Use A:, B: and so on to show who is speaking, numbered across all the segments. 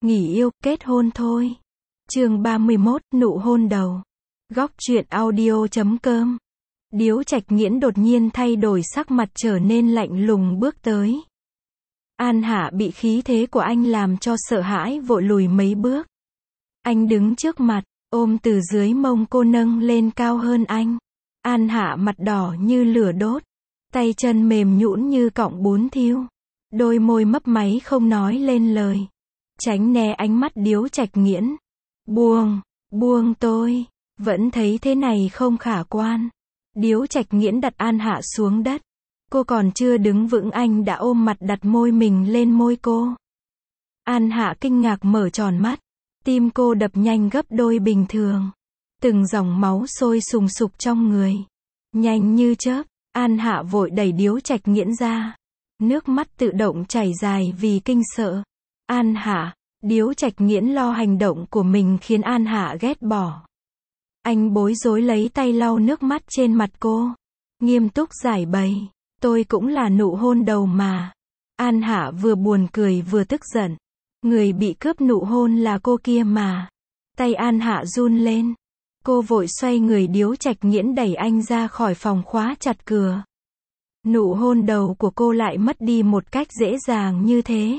A: nghỉ yêu, kết hôn thôi. Chương 31, nụ hôn đầu. Góc truyện audio.com. Điếu Trạch Nghiễn đột nhiên thay đổi sắc mặt trở nên lạnh lùng bước tới. An Hạ bị khí thế của anh làm cho sợ hãi vội lùi mấy bước. Anh đứng trước mặt, ôm từ dưới mông cô nâng lên cao hơn anh. An Hạ mặt đỏ như lửa đốt, tay chân mềm nhũn như cọng bún thiêu. Đôi môi mấp máy không nói lên lời. Tránh né ánh mắt Điếu Trạch Nghiễn. Buông tôi, vẫn thấy thế này không khả quan. Điếu Trạch Nghiễn đặt An Hạ xuống đất. Cô còn chưa đứng vững anh đã ôm mặt đặt môi mình lên môi cô. An Hạ kinh ngạc mở tròn mắt. Tim cô đập nhanh gấp đôi bình thường. Từng dòng máu sôi sùng sục trong người. Nhanh như chớp, An Hạ vội đẩy Điếu Trạch Nghiễn ra. Nước mắt tự động chảy dài vì kinh sợ. An Hạ, Điếu Trạch Nghiễn lo hành động của mình khiến An Hạ ghét bỏ. Anh bối rối lấy tay lau nước mắt trên mặt cô. Nghiêm túc giải bày. Tôi cũng là nụ hôn đầu mà. An Hạ vừa buồn cười vừa tức giận. Người bị cướp nụ hôn là cô kia mà. Tay An Hạ run lên. Cô vội xoay người. Điếu Trạch Nghiễn đẩy anh ra khỏi phòng khóa chặt cửa. Nụ hôn đầu của cô lại mất đi một cách dễ dàng như thế.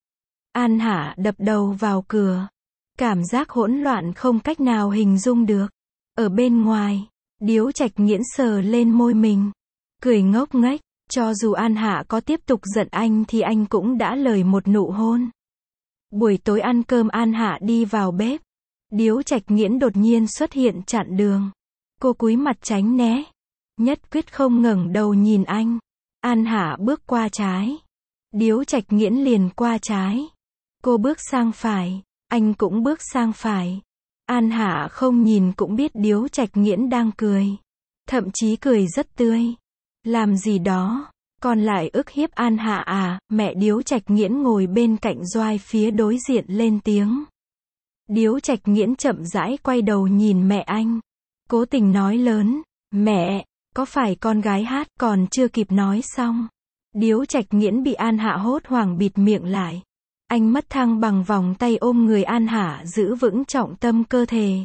A: An Hạ đập đầu vào cửa. Cảm giác hỗn loạn không cách nào hình dung được. Ở bên ngoài, Điếu Trạch Nghiễn sờ lên môi mình. Cười ngốc nghếch, cho dù An Hạ có tiếp tục giận anh thì anh cũng đã lời một nụ hôn. Buổi tối ăn cơm An Hạ đi vào bếp. Điếu Trạch Nghiễn đột nhiên xuất hiện chặn đường. Cô cúi mặt tránh né. Nhất quyết không ngẩng đầu nhìn anh. An Hạ bước qua trái. Điếu Trạch Nghiễn liền qua trái. Cô bước sang phải. Anh cũng bước sang phải. An Hạ không nhìn cũng biết Điếu Trạch Nghiễn đang cười. Thậm chí cười rất tươi. Làm gì đó, còn lại ức hiếp An Hạ à? Mẹ Điếu Trạch Nghiễn ngồi bên cạnh Doai phía đối diện lên tiếng. Điếu Trạch Nghiễn chậm rãi quay đầu nhìn mẹ anh. Cố tình nói lớn, mẹ, có phải con gái hát? Còn chưa kịp nói xong. Điếu Trạch Nghiễn bị An Hạ hốt hoảng bịt miệng lại. Anh mất thăng bằng vòng tay ôm người An Hạ giữ vững trọng tâm cơ thể.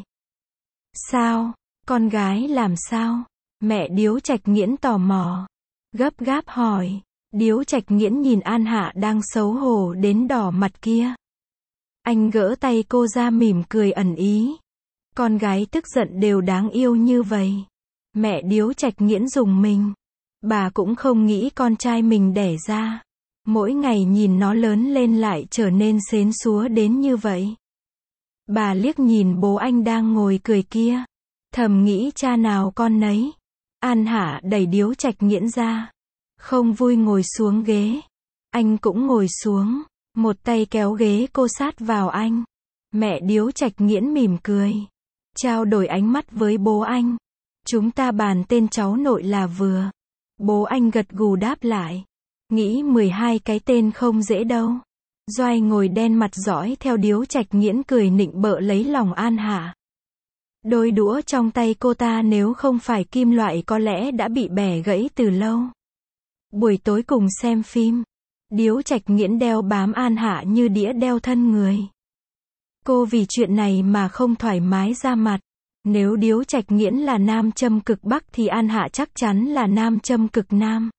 A: Sao? Con gái làm sao? Mẹ Điếu Trạch Nghiễn tò mò. Gấp gáp hỏi. Điếu Trạch Nghiễn nhìn An Hạ đang xấu hổ đến đỏ mặt kia. Anh gỡ tay cô ra mỉm cười ẩn ý. Con gái tức giận đều đáng yêu như vậy. Mẹ Điếu Trạch Nghiễn rùng mình. Bà cũng không nghĩ con trai mình đẻ ra. Mỗi ngày nhìn nó lớn lên lại trở nên xến xúa đến như vậy. Bà liếc nhìn bố anh đang ngồi cười kia. Thầm nghĩ cha nào con nấy. An Hạ đẩy Điếu Trạch Nghiễn ra. Không vui ngồi xuống ghế. Anh cũng ngồi xuống. Một tay kéo ghế cô sát vào anh. Mẹ Điếu Trạch Nghiễn mỉm cười. Trao đổi ánh mắt với bố anh. Chúng ta bàn tên cháu nội là vừa. Bố anh gật gù đáp lại. Nghĩ 12 cái tên không dễ đâu. Doai ngồi đen mặt dõi theo Điếu Trạch Nghiễn cười nịnh bợ lấy lòng An Hạ. Đôi đũa trong tay cô ta nếu không phải kim loại có lẽ đã bị bẻ gãy từ lâu. Buổi tối cùng xem phim. Điếu Trạch Nghiễn đeo bám An Hạ như đĩa đeo thân người. Cô vì chuyện này mà không thoải mái ra mặt. Nếu Điếu Trạch Nghiễn là nam châm cực bắc thì An Hạ chắc chắn là nam châm cực nam.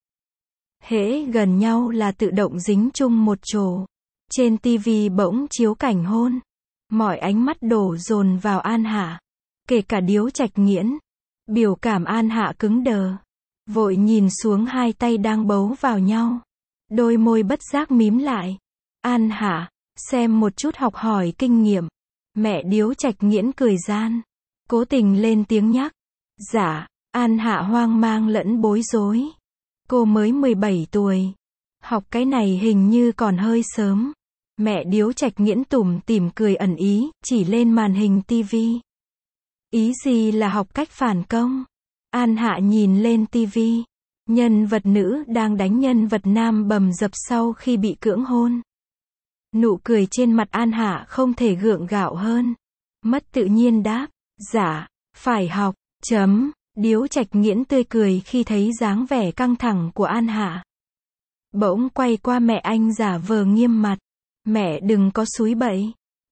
A: Hễ gần nhau là tự động dính chung một chỗ. Trên tivi bỗng chiếu cảnh hôn. Mọi ánh mắt đổ dồn vào An Hạ. Kể cả Điếu Trạch Nghiễn. Biểu cảm An Hạ cứng đờ. Vội nhìn xuống hai tay đang bấu vào nhau. Đôi môi bất giác mím lại. An Hạ, xem một chút học hỏi kinh nghiệm. Mẹ Điếu Trạch Nghiễn cười gian. Cố tình lên tiếng nhắc. Dạ, An Hạ hoang mang lẫn bối rối. Cô mới 17 tuổi. Học cái này hình như còn hơi sớm. Mẹ Điếu Trạch Nghiễn tủm tỉm cười ẩn ý, chỉ lên màn hình tivi. Ý gì là học cách phản công? An Hạ nhìn lên tivi. Nhân vật nữ đang đánh nhân vật nam bầm dập sau khi bị cưỡng hôn. Nụ cười trên mặt An Hạ không thể gượng gạo hơn. Mất tự nhiên đáp. Dạ, phải học. Điếu Trạch Nghiễn tươi cười khi thấy dáng vẻ căng thẳng của An Hạ. Bỗng quay qua mẹ anh giả vờ nghiêm mặt. Mẹ đừng có xúi bậy.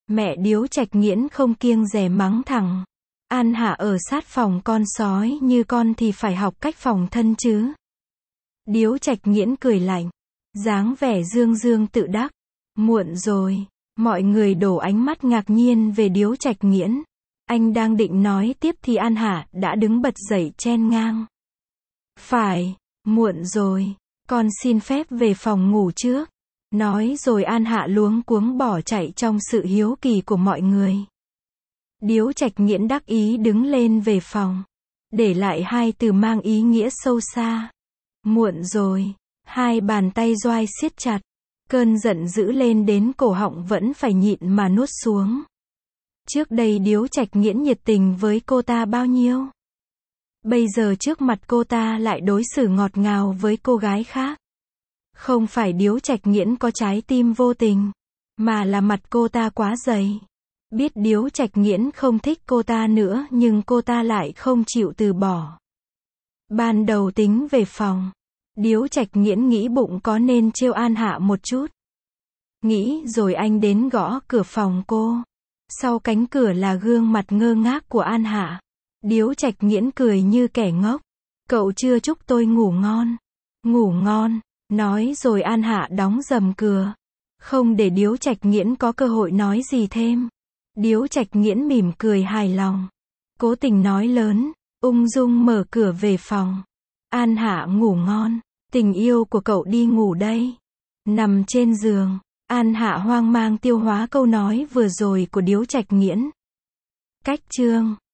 A: Mẹ Điếu Trạch Nghiễn không kiêng dè mắng thẳng. An Hạ ở sát phòng con sói như con thì phải học cách phòng thân chứ. Điếu Trạch Nghiễn cười lạnh. Dáng vẻ dương dương tự đắc. Muộn rồi. Mọi người đổ ánh mắt ngạc nhiên về Điếu Trạch Nghiễn. Anh đang định nói tiếp thì An Hạ đã đứng bật dậy chen ngang. Phải, muộn rồi. Con xin phép về phòng ngủ trước. Nói rồi An Hạ luống cuống bỏ chạy trong sự hiếu kỳ của mọi người. Điếu Trạch Nghiễn đắc ý đứng lên về phòng. Để lại hai từ mang ý nghĩa sâu xa. Muộn rồi. Hai bàn tay doai siết chặt. Cơn giận dữ lên đến cổ họng vẫn phải nhịn mà nuốt xuống. Trước đây Điếu Trạch Nghiễn nhiệt tình với cô ta bao nhiêu. Bây giờ trước mặt cô ta lại đối xử ngọt ngào với cô gái khác. Không phải Điếu Trạch Nghiễn có trái tim vô tình, mà là mặt cô ta quá dày. Biết Điếu Trạch Nghiễn không thích cô ta nữa nhưng cô ta lại không chịu từ bỏ. Ban đầu tính về phòng, Điếu Trạch Nghiễn nghĩ bụng có nên trêu An Hạ một chút. Nghĩ rồi anh đến gõ cửa phòng cô. Sau cánh cửa là gương mặt ngơ ngác của An Hạ. Điếu Trạch Nghiễn cười như kẻ ngốc. Cậu chưa chúc tôi ngủ ngon. Ngủ ngon. Nói rồi An Hạ đóng rầm cửa. Không để Điếu Trạch Nghiễn có cơ hội nói gì thêm. Điếu Trạch Nghiễn mỉm cười hài lòng. Cố tình nói lớn. Ung dung mở cửa về phòng. An Hạ ngủ ngon. Tình yêu của cậu đi ngủ đây. Nằm trên giường. An Hạ hoang mang tiêu hóa câu nói vừa rồi của Điếu Trạch Nghiễn. Cách chương